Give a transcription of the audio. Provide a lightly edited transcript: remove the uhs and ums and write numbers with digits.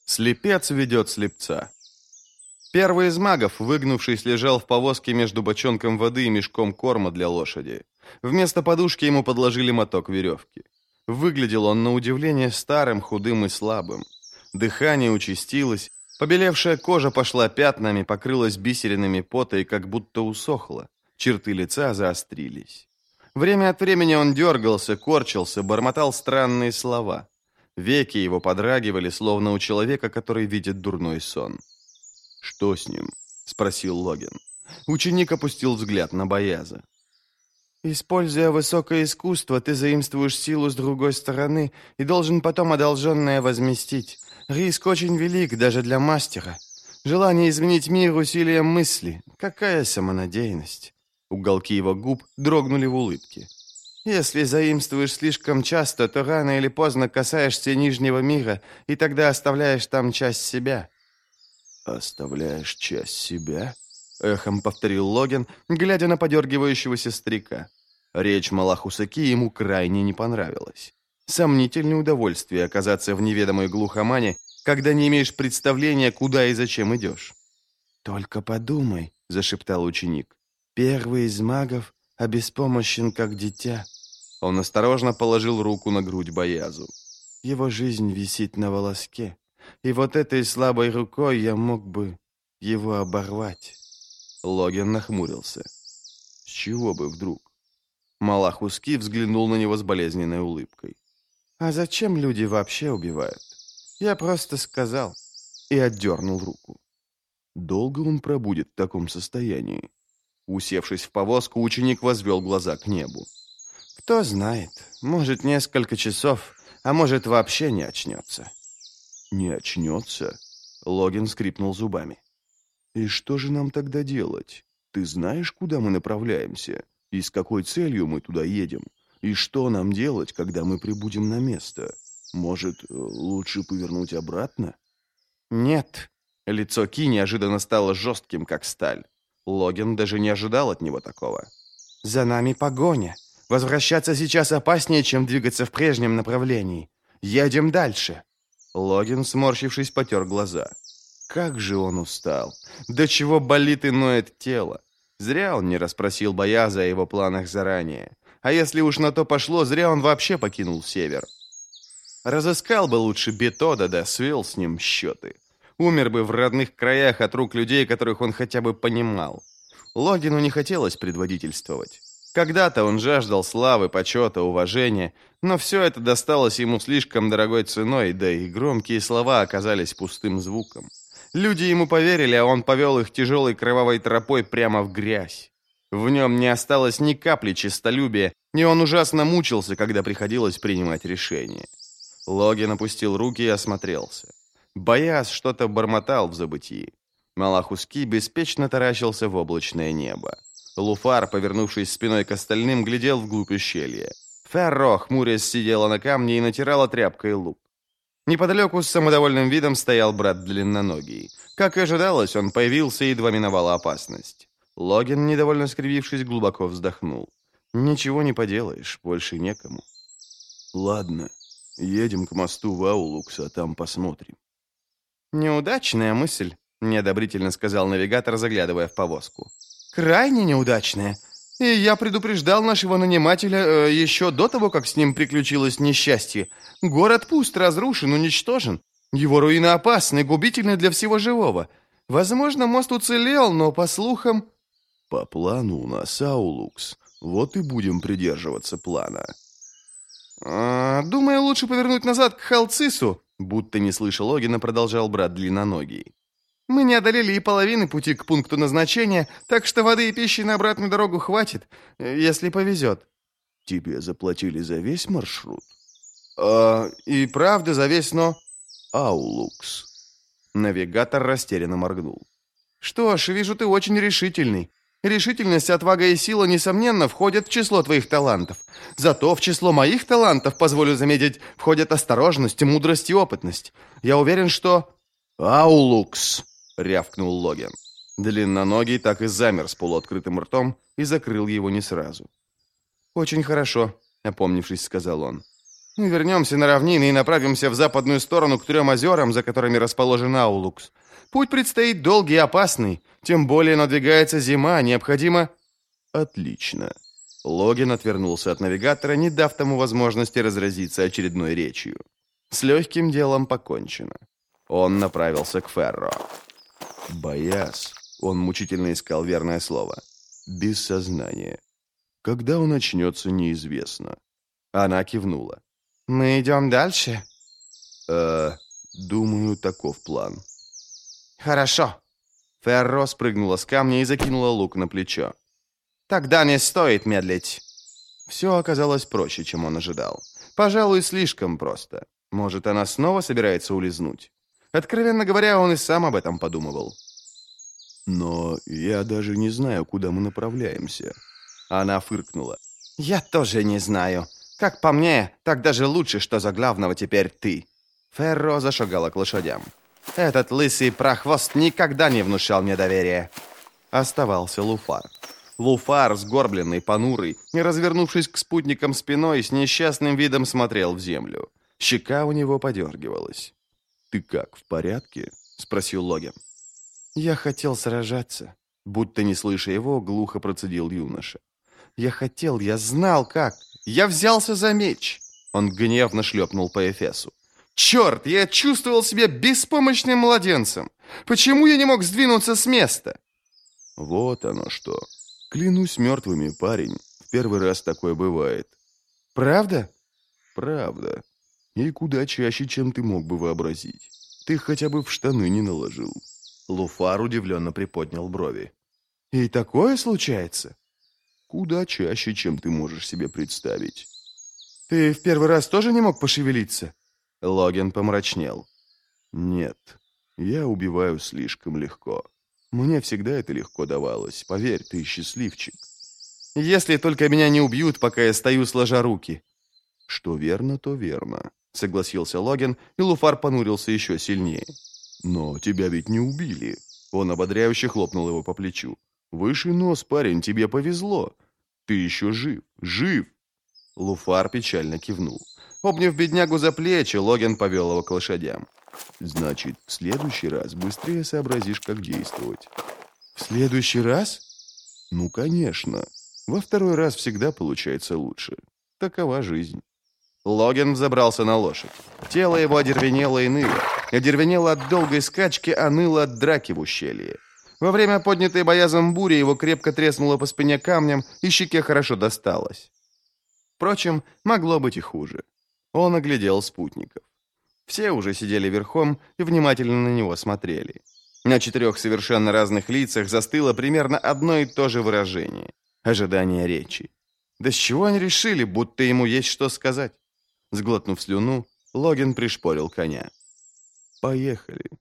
Слепец ведет слепца. Первый из магов, выгнувшись, лежал в повозке между бочонком воды и мешком корма для лошади. Вместо подушки ему подложили моток веревки. Выглядел он, на удивление, старым, худым и слабым. Дыхание участилось, побелевшая кожа пошла пятнами, покрылась бисеринами пота и как будто усохла. Черты лица заострились. Время от времени он дергался, корчился, бормотал странные слова. Веки его подрагивали, словно у человека, который видит дурной сон. «Что с ним?» — спросил Логин. Ученик опустил взгляд на Бояза. «Используя высокое искусство, ты заимствуешь силу с другой стороны и должен потом одолженное возместить. Риск очень велик даже для мастера. Желание изменить мир усилием мысли. Какая самонадеянность!» Уголки его губ дрогнули в улыбке. «Если заимствуешь слишком часто, то рано или поздно касаешься нижнего мира, и тогда оставляешь там часть себя». «Оставляешь часть себя?» — эхом повторил Логин, глядя на подергивающегося старика. Речь Малахусаки ему крайне не понравилась. Сомнительное удовольствие оказаться в неведомой глухомане, когда не имеешь представления, куда и зачем идешь. «Только подумай», — зашептал ученик. «Первый из магов обеспомощен, как дитя». Он осторожно положил руку на грудь Боязу. «Его жизнь висит на волоске, и вот этой слабой рукой я мог бы его оборвать». Логин нахмурился. «С чего бы вдруг?» Малахуски взглянул на него с болезненной улыбкой. «А зачем люди вообще убивают? Я просто сказал». И отдернул руку. Долго он пробудет в таком состоянии? Усевшись в повозку, ученик возвел глаза к небу. «Кто знает, может, несколько часов, а может, вообще не очнется». «Не очнется?» Логин скрипнул зубами. «И что же нам тогда делать? Ты знаешь, куда мы направляемся? И с какой целью мы туда едем? И что нам делать, когда мы прибудем на место? Может, лучше повернуть обратно?» «Нет». Лицо Ки неожиданно стало жестким, как сталь. Логин даже не ожидал от него такого. «За нами погоня. Возвращаться сейчас опаснее, чем двигаться в прежнем направлении. Едем дальше». Логин, сморщившись, потер глаза. Как же он устал! До чего болит и ноет тело! Зря он не расспросил Бояза о его планах заранее. А если уж на то пошло, зря он вообще покинул север. Разыскал бы лучше Бетода, да свел с ним счеты. Умер бы в родных краях от рук людей, которых он хотя бы понимал. Логину не хотелось предводительствовать. Когда-то он жаждал славы, почета, уважения, но все это досталось ему слишком дорогой ценой, да и громкие слова оказались пустым звуком. Люди ему поверили, а он повел их тяжелой кровавой тропой прямо в грязь. В нем не осталось ни капли честолюбия, и он ужасно мучился, когда приходилось принимать решения. Логин опустил руки и осмотрелся. Бояз что-то бормотал в забытии. Малахуски беспечно таращился в облачное небо. Луфар, повернувшись спиной к остальным, глядел вглубь ущелья. Ферро, хмурясь, сидела на камне и натирала тряпкой лук. Неподалеку с самодовольным видом стоял брат Длинноногий. Как и ожидалось, он появился, едва миновала опасность. Логин, недовольно скривившись, глубоко вздохнул. Ничего не поделаешь, больше некому. «Ладно, едем к мосту в Аулукс, а там посмотрим». «Неудачная мысль», — неодобрительно сказал навигатор, заглядывая в повозку. «Крайне неудачная. И я предупреждал нашего нанимателя еще до того, как с ним приключилось несчастье. Город пуст, разрушен, уничтожен. Его руины опасны, губительны для всего живого. Возможно, мост уцелел, но, по слухам...» «По плану у нас Аулукс. Вот и будем придерживаться плана». «Думаю, лучше повернуть назад к Халцису», будто не слыша Логина, продолжал брат Длинноногий. «Мы не одолели и половины пути к пункту назначения, так что воды и пищи на обратную дорогу хватит, если повезет». «Тебе заплатили за весь маршрут?» «И правда за весь, но...» «Аулукс». Навигатор растерянно моргнул. «Что ж, вижу, ты очень решительный. Решительность, отвага и сила, несомненно, входят в число твоих талантов. Зато в число моих талантов, позволю заметить, входят осторожность, мудрость и опытность. Я уверен, что...» «Аулукс!» — рявкнул Логин. Длинноногий так и замер с полуоткрытым ртом и закрыл его не сразу. «Очень хорошо», — опомнившись, сказал он. Мы вернемся на равнины и направимся в западную сторону к 3 озерам, за которыми расположен Аулукс. Путь предстоит долгий и опасный, тем более надвигается зима, необходимо...» «Отлично». Логин отвернулся от навигатора, не дав тому возможности разразиться очередной речью. С легким делом покончено. Он направился к Ферро. «Бояз», — он мучительно искал верное слово, — «без сознания. Когда он очнется, неизвестно». Она кивнула. «Мы идем дальше?» Думаю, таков план». «Хорошо». Ферро спрыгнула с камня и закинула лук на плечо. «Тогда не стоит медлить». Все оказалось проще, чем он ожидал. Пожалуй, слишком просто. Может, она снова собирается улизнуть? Откровенно говоря, он и сам об этом подумывал. «Но я даже не знаю, куда мы направляемся». Она фыркнула. «Я тоже не знаю. Как по мне, так даже лучше, что за главного теперь ты». Ферро зашагала к лошадям. «Этот лысый прохвост никогда не внушал мне доверия». Оставался Луфар. Луфар, сгорбленный, понурый, и, развернувшись к спутникам спиной, с несчастным видом смотрел в землю. Щека у него подергивалась. «Ты как, в порядке?» — спросил Логин. «Я хотел сражаться», — будто не слыша его, глухо процедил юноша. Я знал как. Я взялся за меч». Он гневно шлепнул по эфесу. «Черт, я чувствовал себя беспомощным младенцем. Почему я не мог сдвинуться с места?» «Вот оно что. Клянусь мертвыми, парень. В первый раз такое бывает». «Правда?» «Правда. И куда чаще, чем ты мог бы вообразить. Ты хотя бы в штаны не наложил». Луфар удивленно приподнял брови. «И такое случается?» «Куда чаще, чем ты можешь себе представить». «Ты в первый раз тоже не мог пошевелиться?» Логин помрачнел. «Нет, я убиваю слишком легко. Мне всегда это легко давалось. Поверь, ты счастливчик». «Если только меня не убьют, пока я стою сложа руки». «Что верно, то верно», — согласился Логин, и Луфар понурился еще сильнее. «Но тебя ведь не убили». Он ободряюще хлопнул его по плечу. «Выше нос, парень, тебе повезло. Ты еще жив, жив!» Луфар печально кивнул. Обняв беднягу за плечи, Логин повел его к лошадям. «Значит, в следующий раз быстрее сообразишь, как действовать». «В следующий раз?» «Ну, конечно. Во второй раз всегда получается лучше. Такова жизнь». Логин взобрался на лошадь. Тело его одервенело и ныло. Одервенело от долгой скачки, а ныло от драки в ущелье. Во время поднятой боязом бури его крепко треснуло по спине камнем, и щеке хорошо досталось. Впрочем, могло быть и хуже. Он оглядел спутников. Все уже сидели верхом и внимательно на него смотрели. На 4 совершенно разных лицах застыло примерно одно и то же выражение — ожидание речи. Да с чего они решили, будто ему есть что сказать? Сглотнув слюну, Логин пришпорил коня. «Поехали».